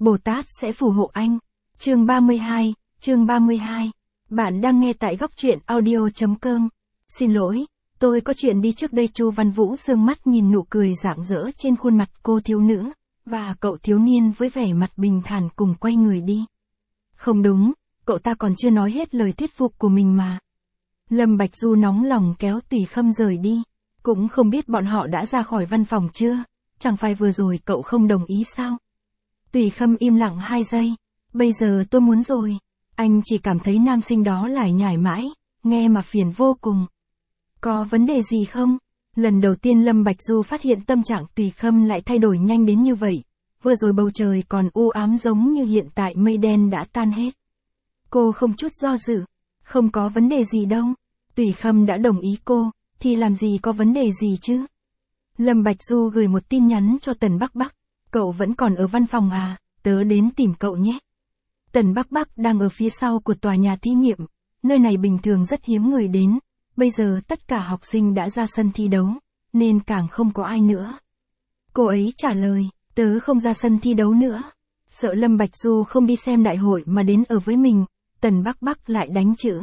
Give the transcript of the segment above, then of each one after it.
Bồ Tát sẽ phù hộ anh. Chương 32, chương 32. Bạn đang nghe tại góc truyện audio.com. Xin lỗi, tôi có chuyện đi trước đây. Chu Văn Vũ sương mắt nhìn nụ cười rạng rỡ trên khuôn mặt cô thiếu nữ, và cậu thiếu niên với vẻ mặt bình thản cùng quay người đi. Không đúng, cậu ta còn chưa nói hết lời thuyết phục của mình mà. Lâm Bạch Du nóng lòng kéo Tùy Khâm rời đi. Cũng không biết bọn họ đã ra khỏi văn phòng chưa, chẳng phải vừa rồi cậu không đồng ý sao? Tùy Khâm im lặng 2 giây. Bây giờ tôi muốn rồi. Anh chỉ cảm thấy nam sinh đó lải nhải mãi, nghe mà phiền vô cùng. Có vấn đề gì không? Lần đầu tiên Lâm Bạch Du phát hiện tâm trạng Tùy Khâm lại thay đổi nhanh đến như vậy. Vừa rồi bầu trời còn u ám giống như hiện tại mây đen đã tan hết. Cô không chút do dự. Không có vấn đề gì đâu. Tùy Khâm đã đồng ý cô, thì làm gì có vấn đề gì chứ? Lâm Bạch Du gửi một tin nhắn cho Tần Bắc Bắc. Cậu vẫn còn ở văn phòng à, tớ đến tìm cậu nhé. Tần Bắc Bắc đang ở phía sau của tòa nhà thí nghiệm. Nơi này bình thường rất hiếm người đến. Bây giờ tất cả học sinh đã ra sân thi đấu, nên càng không có ai nữa. Cô ấy trả lời, tớ không ra sân thi đấu nữa. Sợ Lâm Bạch Du không đi xem đại hội mà đến ở với mình, Tần Bắc Bắc lại đánh chữ.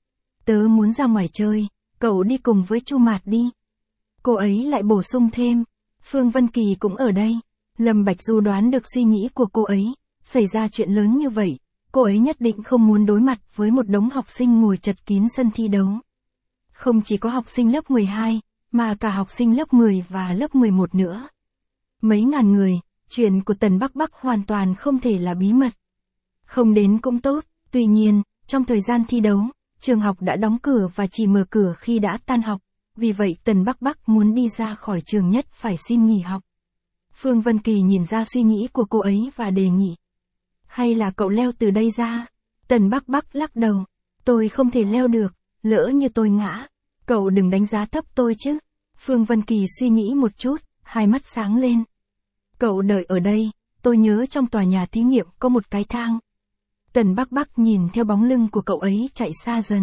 Tớ muốn ra ngoài chơi, cậu đi cùng với Chu Mạt đi. Cô ấy lại bổ sung thêm, Phương Vân Kỳ cũng ở đây. Lâm Bạch Du đoán được suy nghĩ của cô ấy, xảy ra chuyện lớn như vậy, cô ấy nhất định không muốn đối mặt với một đống học sinh ngồi chật kín sân thi đấu. Không chỉ có học sinh lớp 12, mà cả học sinh lớp 10 và lớp 11 nữa. Mấy ngàn người, chuyện của Tần Bắc Bắc hoàn toàn không thể là bí mật. Không đến cũng tốt, tuy nhiên, trong thời gian thi đấu, trường học đã đóng cửa và chỉ mở cửa khi đã tan học, vì vậy Tần Bắc Bắc muốn đi ra khỏi trường nhất phải xin nghỉ học. Phương Vân Kỳ nhìn ra suy nghĩ của cô ấy và đề nghị. Hay là cậu leo từ đây ra? Tần Bắc Bắc lắc đầu. Tôi không thể leo được, lỡ như tôi ngã. Cậu đừng đánh giá thấp tôi chứ. Phương Vân Kỳ suy nghĩ một chút, hai mắt sáng lên. Cậu đợi ở đây, tôi nhớ trong tòa nhà thí nghiệm có một cái thang. Tần Bắc Bắc nhìn theo bóng lưng của cậu ấy chạy xa dần.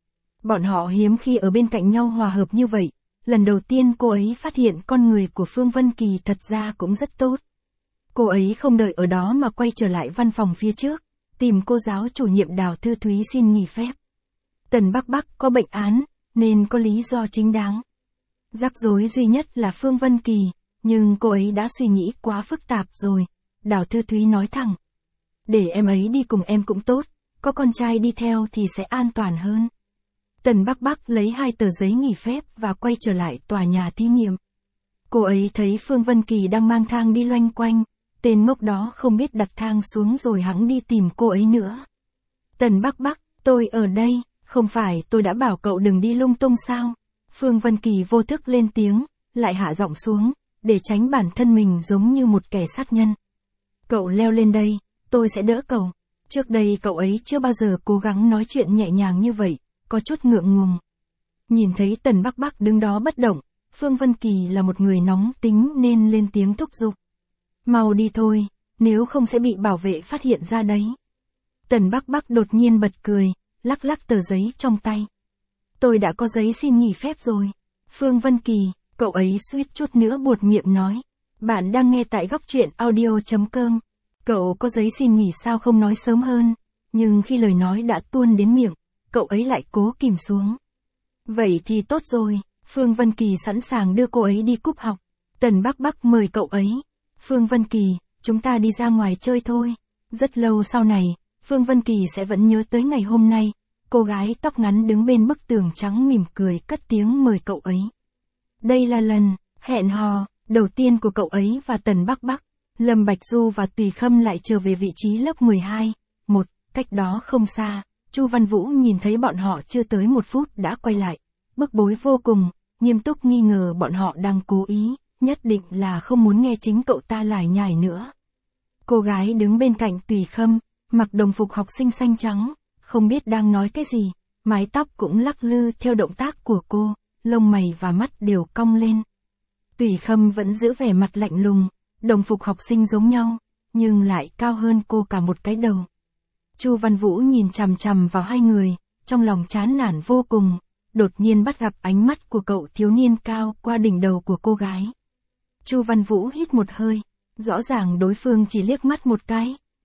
Bọn họ hiếm khi ở bên cạnh nhau hòa hợp như vậy. Lần đầu tiên cô ấy phát hiện con người của Phương Vân Kỳ thật ra cũng rất tốt. Cô ấy không đợi ở đó mà quay trở lại văn phòng phía trước, tìm cô giáo chủ nhiệm Đào Thư Thúy xin nghỉ phép. Tần Bắc Bắc có bệnh án, nên có lý do chính đáng. Rắc rối duy nhất là Phương Vân Kỳ, nhưng cô ấy đã suy nghĩ quá phức tạp rồi. Đào Thư Thúy nói thẳng. Để em ấy đi cùng em cũng tốt, có con trai đi theo thì sẽ an toàn hơn. Tần Bắc Bắc lấy 2 tờ giấy nghỉ phép và quay trở lại tòa nhà thí nghiệm. Cô ấy thấy Phương Vân Kỳ đang mang thang đi loanh quanh, tên ngốc đó không biết đặt thang xuống rồi hẵng đi tìm cô ấy nữa. Tần Bắc Bắc, tôi ở đây, không phải tôi đã bảo cậu đừng đi lung tung sao? Phương Vân Kỳ vô thức lên tiếng, lại hạ giọng xuống, để tránh bản thân mình giống như một kẻ sát nhân. Cậu leo lên đây, tôi sẽ đỡ cậu. Trước đây cậu ấy chưa bao giờ cố gắng nói chuyện nhẹ nhàng như vậy, có chút ngượng ngùng. Nhìn thấy Tần Bắc Bắc đứng đó bất động, Phương Vân Kỳ là một người nóng tính nên lên tiếng thúc giục. Mau đi thôi, nếu không sẽ bị bảo vệ phát hiện ra đấy. Tần Bắc Bắc đột nhiên bật cười, lắc lắc tờ giấy trong tay. Tôi đã có giấy xin nghỉ phép rồi. Phương Vân Kỳ, cậu ấy suýt chút nữa buột miệng nói. Bạn đang nghe tại góc truyện audio.com. Cậu có giấy xin nghỉ sao không nói sớm hơn, nhưng khi lời nói đã tuôn đến miệng, cậu ấy lại cố kìm xuống. Vậy thì tốt rồi, Phương Vân Kỳ sẵn sàng đưa cô ấy đi cúp học. Tần Bắc Bắc mời cậu ấy. Phương Vân Kỳ, chúng ta đi ra ngoài chơi thôi. Rất lâu sau này, Phương Vân Kỳ sẽ vẫn nhớ tới ngày hôm nay. Cô gái tóc ngắn đứng bên bức tường trắng mỉm cười cất tiếng mời cậu ấy. Đây là lần hẹn hò đầu tiên của cậu ấy và Tần Bắc Bắc. Lâm Bạch Du và Tùy Khâm lại trở về vị trí lớp 12. Cách đó không xa, Chu Văn Vũ nhìn thấy bọn họ chưa tới 1 phút đã quay lại. Bức bối vô cùng, nghiêm túc nghi ngờ bọn họ đang cố ý, nhất định là không muốn nghe chính cậu ta lải nhải nữa. Cô gái đứng bên cạnh Tùy Khâm, mặc đồng phục học sinh xanh trắng, không biết đang nói cái gì, mái tóc cũng lắc lư theo động tác của cô, lông mày và mắt đều cong lên. Tùy Khâm vẫn giữ vẻ mặt lạnh lùng, đồng phục học sinh giống nhau, nhưng lại cao hơn cô cả một cái đầu. Chu Văn Vũ nhìn chằm chằm vào hai người, trong lòng chán nản vô cùng, đột nhiên bắt gặp ánh mắt của cậu thiếu niên cao qua đỉnh đầu của cô gái. Chu Văn Vũ hít một hơi, rõ ràng đối phương chỉ liếc mắt một cái,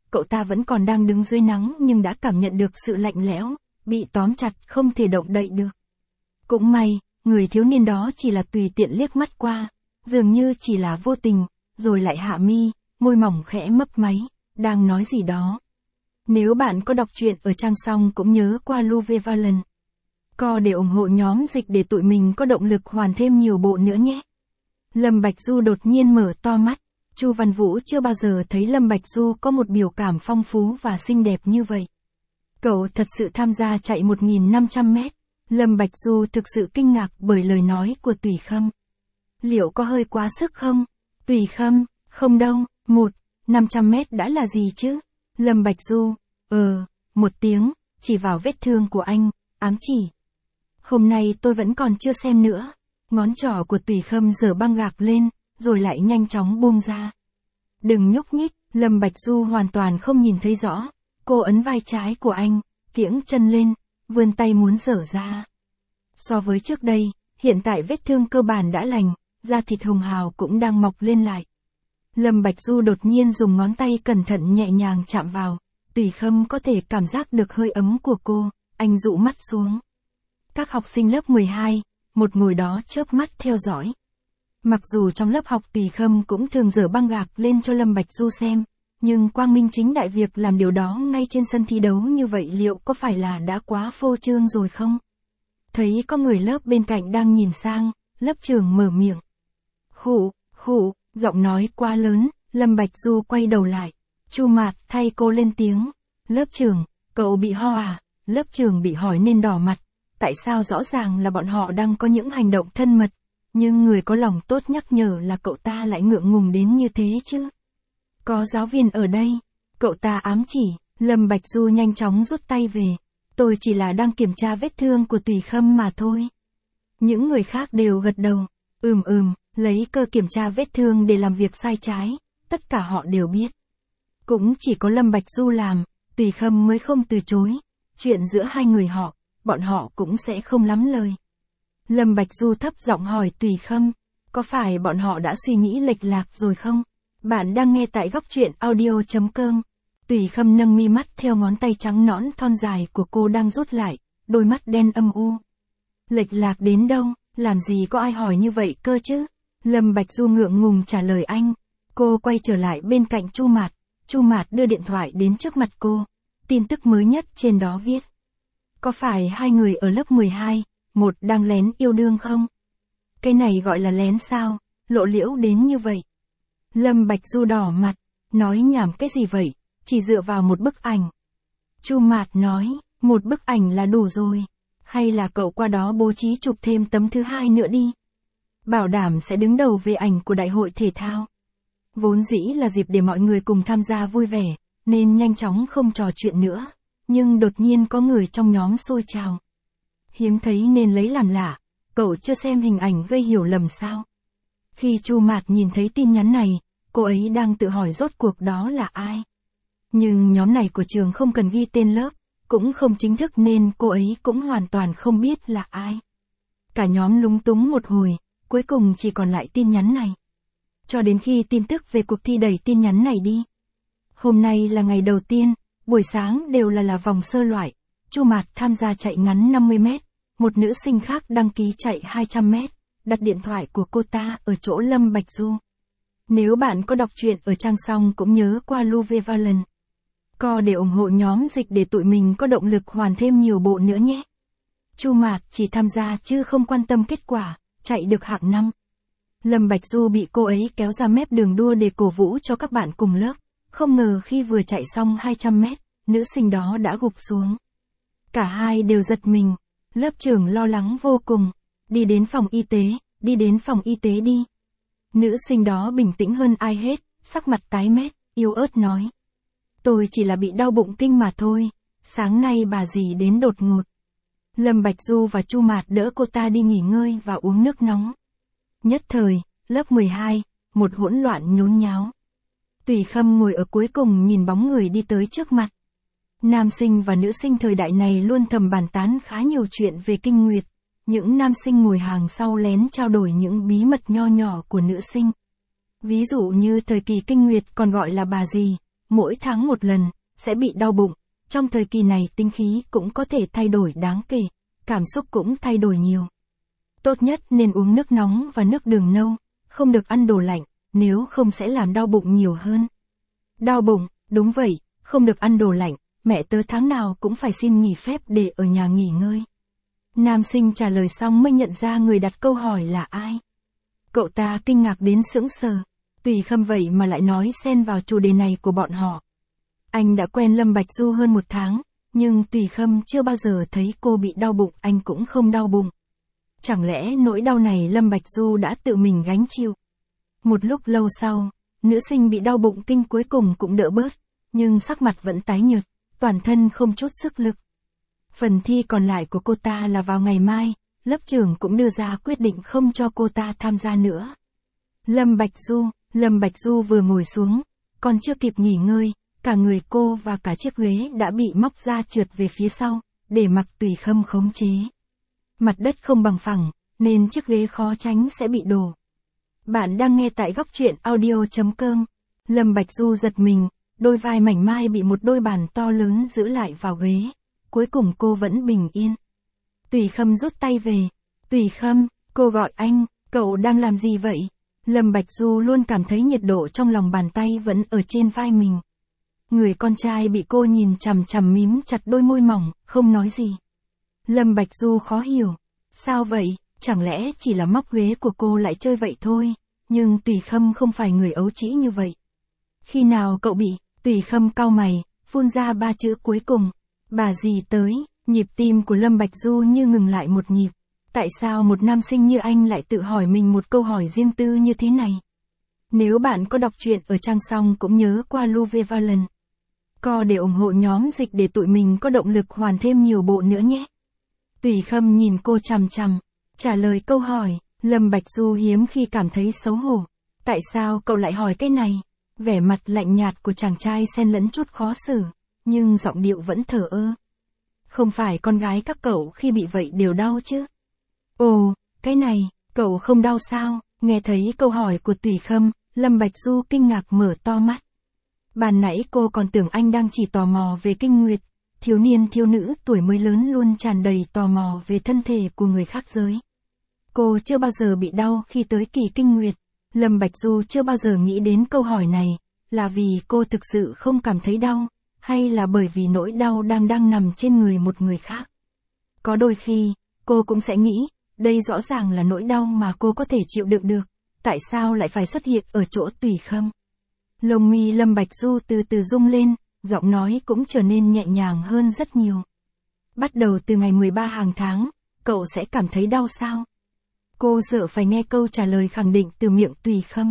cậu ta vẫn còn đang đứng dưới nắng nhưng đã cảm nhận được sự lạnh lẽo, bị tóm chặt không thể động đậy được. Cũng may, người thiếu niên đó chỉ là tùy tiện liếc mắt qua, dường như chỉ là vô tình, rồi lại hạ mi, môi mỏng khẽ mấp máy, đang nói gì đó. Nếu bạn có đọc truyện ở trang xong cũng nhớ qua Luvevalent Co để ủng hộ nhóm dịch để tụi mình có động lực hoàn thêm nhiều bộ nữa nhé. Lâm Bạch Du đột nhiên mở to mắt. Chu Văn Vũ chưa bao giờ thấy Lâm Bạch Du có một biểu cảm phong phú và xinh đẹp như vậy. Cậu thật sự tham gia chạy 1.500 mét. Lâm Bạch Du thực sự kinh ngạc bởi lời nói của Tùy Khâm. Liệu có hơi quá sức không? Tùy Khâm, không đâu, 500 mét đã là gì chứ? Lâm Bạch Du, một tiếng, chỉ vào vết thương của anh, ám chỉ. Hôm nay tôi vẫn còn chưa xem nữa. Ngón trỏ của Tùy Khâm giở băng gạc lên, rồi lại nhanh chóng buông ra. Đừng nhúc nhích, Lâm Bạch Du hoàn toàn không nhìn thấy rõ. Cô ấn vai trái của anh, kiễng chân lên, vươn tay muốn giở ra. So với trước đây, hiện tại vết thương cơ bản đã lành, da thịt hồng hào cũng đang mọc lên lại. Lâm Bạch Du đột nhiên dùng ngón tay cẩn thận nhẹ nhàng chạm vào. Tùy Khâm có thể cảm giác được hơi ấm của cô, anh dụ mắt xuống. Các học sinh lớp 12, một ngồi đó chớp mắt theo dõi. Mặc dù trong lớp học Tùy Khâm cũng thường dở băng gạc lên cho Lâm Bạch Du xem, nhưng quang minh chính đại việc làm điều đó ngay trên sân thi đấu như vậy liệu có phải là đã quá phô trương rồi không? Thấy có người lớp bên cạnh đang nhìn sang, lớp trưởng mở miệng. Khụ, giọng nói quá lớn, Lâm Bạch Du quay đầu lại. Chu Mạt thay cô lên tiếng. Lớp trưởng, cậu bị ho à? Lớp trưởng bị hỏi nên đỏ mặt. Tại sao rõ ràng là bọn họ đang có những hành động thân mật, nhưng người có lòng tốt nhắc nhở là cậu ta lại ngượng ngùng đến như thế chứ? Có giáo viên ở đây. Cậu ta ám chỉ. Lâm Bạch Du nhanh chóng rút tay về. Tôi chỉ là đang kiểm tra vết thương của Tùy Khâm mà thôi. Những người khác đều gật đầu. Lấy cơ kiểm tra vết thương để làm việc sai trái. Tất cả họ đều biết. Cũng chỉ có Lâm Bạch Du làm, Tùy Khâm mới không từ chối. Chuyện giữa hai người họ, bọn họ cũng sẽ không lắm lời. Lâm Bạch Du thấp giọng hỏi Tùy Khâm, có phải bọn họ đã suy nghĩ lệch lạc rồi không? Bạn đang nghe tại góc truyện audio.com. Tùy Khâm nâng mi mắt theo ngón tay trắng nõn thon dài của cô đang rút lại, đôi mắt đen âm u. Lệch lạc đến đâu, làm gì có ai hỏi như vậy cơ chứ? Lâm Bạch Du ngượng ngùng trả lời anh. Cô quay trở lại bên cạnh Chu Mạt. Chu Mạt đưa điện thoại đến trước mặt cô. Tin tức mới nhất trên đó viết. Có phải hai người ở lớp 12, một đang lén yêu đương không? Cái này gọi là lén sao, lộ liễu đến như vậy. Lâm Bạch Du đỏ mặt, nói nhảm cái gì vậy, chỉ dựa vào một bức ảnh. Chu Mạt nói, một bức ảnh là đủ rồi, hay là cậu qua đó bố trí chụp thêm tấm thứ hai nữa đi. Bảo đảm sẽ đứng đầu về ảnh của đại hội thể thao. Vốn dĩ là dịp để mọi người cùng tham gia vui vẻ, nên nhanh chóng không trò chuyện nữa. Nhưng đột nhiên có người trong nhóm xôi trào. Hiếm thấy nên lấy làm lạ, cậu chưa xem hình ảnh gây hiểu lầm sao? Khi Chu Mạt nhìn thấy tin nhắn này, cô ấy đang tự hỏi rốt cuộc đó là ai. Nhưng nhóm này của trường không cần ghi tên lớp, cũng không chính thức nên cô ấy cũng hoàn toàn không biết là ai. Cả nhóm lúng túng một hồi, cuối cùng chỉ còn lại tin nhắn này. Cho đến khi tin tức về cuộc thi đẩy tin nhắn này đi. Hôm nay là ngày đầu tiên, buổi sáng đều là vòng sơ loại. Chu Mạt tham gia chạy ngắn 50 mét, một nữ sinh khác đăng ký chạy 200 mét, đặt điện thoại của cô ta ở chỗ Lâm Bạch Du. Nếu bạn có đọc truyện ở trang xong cũng nhớ qua Luvevalent Co để ủng hộ nhóm dịch để tụi mình có động lực hoàn thêm nhiều bộ nữa nhé. Chu Mạt chỉ tham gia chứ không quan tâm kết quả, chạy được hạng 5. Lâm Bạch Du bị cô ấy kéo ra mép đường đua để cổ vũ cho các bạn cùng lớp. Không ngờ khi vừa chạy xong 200 mét, nữ sinh đó đã gục xuống. Cả hai đều giật mình. Lớp trưởng lo lắng vô cùng. Đi đến phòng y tế đi. Nữ sinh đó bình tĩnh hơn ai hết, sắc mặt tái mét, yếu ớt nói. Tôi chỉ là bị đau bụng kinh mà thôi, sáng nay bà dì đến đột ngột. Lâm Bạch Du và Chu Mạt đỡ cô ta đi nghỉ ngơi và uống nước nóng. Nhất thời, lớp 12, một hỗn loạn nhốn nháo. Tùy Khâm ngồi ở cuối cùng nhìn bóng người đi tới trước mặt. Nam sinh và nữ sinh thời đại này luôn thầm bàn tán khá nhiều chuyện về kinh nguyệt. Những nam sinh ngồi hàng sau lén trao đổi những bí mật nho nhỏ của nữ sinh. Ví dụ như thời kỳ kinh nguyệt còn gọi là bà gì, mỗi tháng một lần, sẽ bị đau bụng. Trong thời kỳ này tinh khí cũng có thể thay đổi đáng kể, cảm xúc cũng thay đổi nhiều. Tốt nhất nên uống nước nóng và nước đường nâu, không được ăn đồ lạnh, nếu không sẽ làm đau bụng nhiều hơn. Đau bụng, đúng vậy, không được ăn đồ lạnh, mẹ tớ tháng nào cũng phải xin nghỉ phép để ở nhà nghỉ ngơi. Nam sinh trả lời xong mới nhận ra người đặt câu hỏi là ai. Cậu ta kinh ngạc đến sững sờ, Tùy Khâm vậy mà lại nói xen vào chủ đề này của bọn họ. Anh đã quen Lâm Bạch Du hơn 1 tháng, nhưng Tùy Khâm chưa bao giờ thấy cô bị đau bụng, anh cũng không đau bụng. Chẳng lẽ nỗi đau này Lâm Bạch Du đã tự mình gánh chịu? Một lúc lâu sau, nữ sinh bị đau bụng kinh cuối cùng cũng đỡ bớt, nhưng sắc mặt vẫn tái nhợt, toàn thân không chút sức lực. Phần thi còn lại của cô ta là vào ngày mai, lớp trưởng cũng đưa ra quyết định không cho cô ta tham gia nữa. Lâm Bạch Du vừa ngồi xuống, còn chưa kịp nghỉ ngơi, cả người cô và cả chiếc ghế đã bị móc ra trượt về phía sau, để mặc Tùy Khâm khống chế. Mặt đất không bằng phẳng, nên chiếc ghế khó tránh sẽ bị đổ. Bạn đang nghe tại góc truyện audio.com. Lâm Bạch Du giật mình, đôi vai mảnh mai bị một đôi bàn to lớn giữ lại vào ghế. Cuối cùng cô vẫn bình yên. Tùy Khâm rút tay về. Tùy Khâm, cô gọi anh, cậu đang làm gì vậy? Lâm Bạch Du luôn cảm thấy nhiệt độ trong lòng bàn tay vẫn ở trên vai mình. Người con trai bị cô nhìn chằm chằm mím chặt đôi môi mỏng, không nói gì. Lâm Bạch Du khó hiểu. Sao vậy, chẳng lẽ chỉ là móc ghế của cô lại chơi vậy thôi? Nhưng Tùy Khâm không phải người ấu trĩ như vậy. Khi nào cậu bị? Tùy Khâm cau mày, phun ra 3 chữ cuối cùng. Bà dì tới. Nhịp tim của Lâm Bạch Du như ngừng lại một nhịp. Tại sao một nam sinh như anh lại tự hỏi mình một câu hỏi riêng tư như thế này? Nếu bạn có đọc truyện ở trang xong cũng nhớ qua Luvevalent. Co để ủng hộ nhóm dịch để tụi mình có động lực hoàn thêm nhiều bộ nữa nhé. Tùy Khâm nhìn cô chằm chằm, trả lời câu hỏi. Lâm Bạch Du hiếm khi cảm thấy xấu hổ. Tại sao cậu lại hỏi cái này? Vẻ mặt lạnh nhạt của chàng trai xen lẫn chút khó xử, nhưng giọng điệu vẫn thờ ơ. Không phải con gái các cậu khi bị vậy đều đau chứ? Ồ, cái này, cậu không đau sao? Nghe thấy câu hỏi của Tùy Khâm, Lâm Bạch Du kinh ngạc mở to mắt. Ban nãy cô còn tưởng anh đang chỉ tò mò về kinh nguyệt. Thiếu niên thiếu nữ tuổi mới lớn luôn tràn đầy tò mò về thân thể của người khác giới. Cô chưa bao giờ bị đau khi tới kỳ kinh nguyệt. Lâm Bạch Du chưa bao giờ nghĩ đến câu hỏi này, là vì cô thực sự không cảm thấy đau, hay là bởi vì nỗi đau đang nằm trên người một người khác. Có đôi khi, cô cũng sẽ nghĩ, đây rõ ràng là nỗi đau mà cô có thể chịu đựng được, tại sao lại phải xuất hiện ở chỗ Tùy Khâm. Lông mi Lâm Bạch Du từ từ rung lên, giọng nói cũng trở nên nhẹ nhàng hơn rất nhiều. Bắt đầu từ ngày 13 hàng tháng, cậu sẽ cảm thấy đau sao? Cô sợ phải nghe câu trả lời khẳng định từ miệng Tùy Khâm.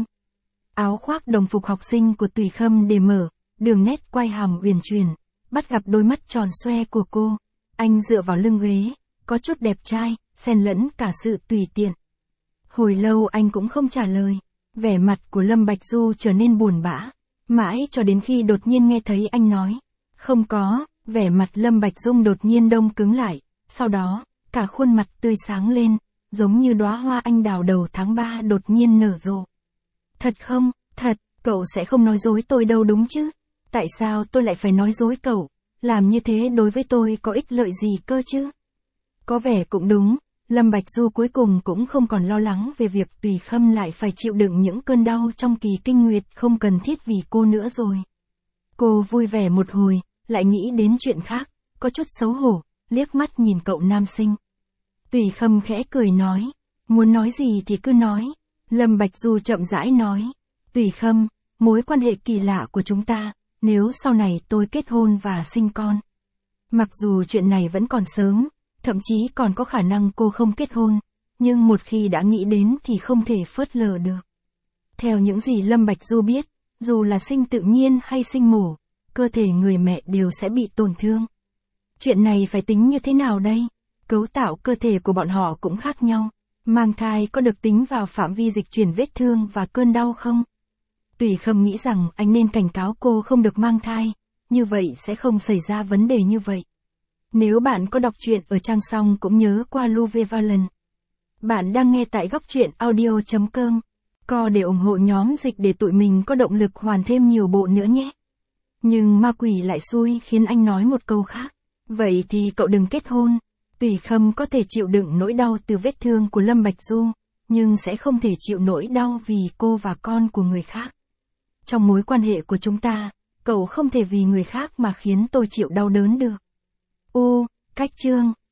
Áo khoác đồng phục học sinh của Tùy Khâm để mở, đường nét quai hàm uyển chuyển, bắt gặp đôi mắt tròn xoe của cô. Anh dựa vào lưng ghế, có chút đẹp trai, xen lẫn cả sự tùy tiện. Hồi lâu anh cũng không trả lời, vẻ mặt của Lâm Bạch Du trở nên buồn bã, mãi cho đến khi đột nhiên nghe thấy anh nói. Không có, vẻ mặt Lâm Bạch Dung đột nhiên đông cứng lại, sau đó, cả khuôn mặt tươi sáng lên, giống như đóa hoa anh đào đầu tháng 3 đột nhiên nở rộ. Thật không, thật, cậu sẽ không nói dối tôi đâu đúng chứ? Tại sao tôi lại phải nói dối cậu? Làm như thế đối với tôi có ích lợi gì cơ chứ? Có vẻ cũng đúng, Lâm Bạch Du cuối cùng cũng không còn lo lắng về việc Tùy Khâm lại phải chịu đựng những cơn đau trong kỳ kinh nguyệt không cần thiết vì cô nữa rồi. Cô vui vẻ một hồi, lại nghĩ đến chuyện khác, có chút xấu hổ, liếc mắt nhìn cậu nam sinh. Tùy Khâm khẽ cười nói, muốn nói gì thì cứ nói. Lâm Bạch Du chậm rãi nói, Tùy Khâm, mối quan hệ kỳ lạ của chúng ta, nếu sau này tôi kết hôn và sinh con. Mặc dù chuyện này vẫn còn sớm, thậm chí còn có khả năng cô không kết hôn, nhưng một khi đã nghĩ đến thì không thể phớt lờ được. Theo những gì Lâm Bạch Du biết, dù là sinh tự nhiên hay sinh mổ, cơ thể người mẹ đều sẽ bị tổn thương. Chuyện này phải tính như thế nào đây? Cấu tạo cơ thể của bọn họ cũng khác nhau. Mang thai có được tính vào phạm vi dịch chuyển vết thương và cơn đau không? Tùy Khâm nghĩ rằng anh nên cảnh cáo cô không được mang thai, như vậy sẽ không xảy ra vấn đề như vậy. Nếu bạn có đọc truyện ở trang xong cũng nhớ qua Luvevalent. Bạn đang nghe tại góc truyện audio.com. Co để ủng hộ nhóm dịch để tụi mình có động lực hoàn thêm nhiều bộ nữa nhé. Nhưng ma quỷ lại xui khiến anh nói một câu khác. Vậy thì cậu đừng kết hôn. Tùy Khâm có thể chịu đựng nỗi đau từ vết thương của Lâm Bạch Du, nhưng sẽ không thể chịu nỗi đau vì cô và con của người khác. Trong mối quan hệ của chúng ta, cậu không thể vì người khác mà khiến tôi chịu đau đớn được. Cách chương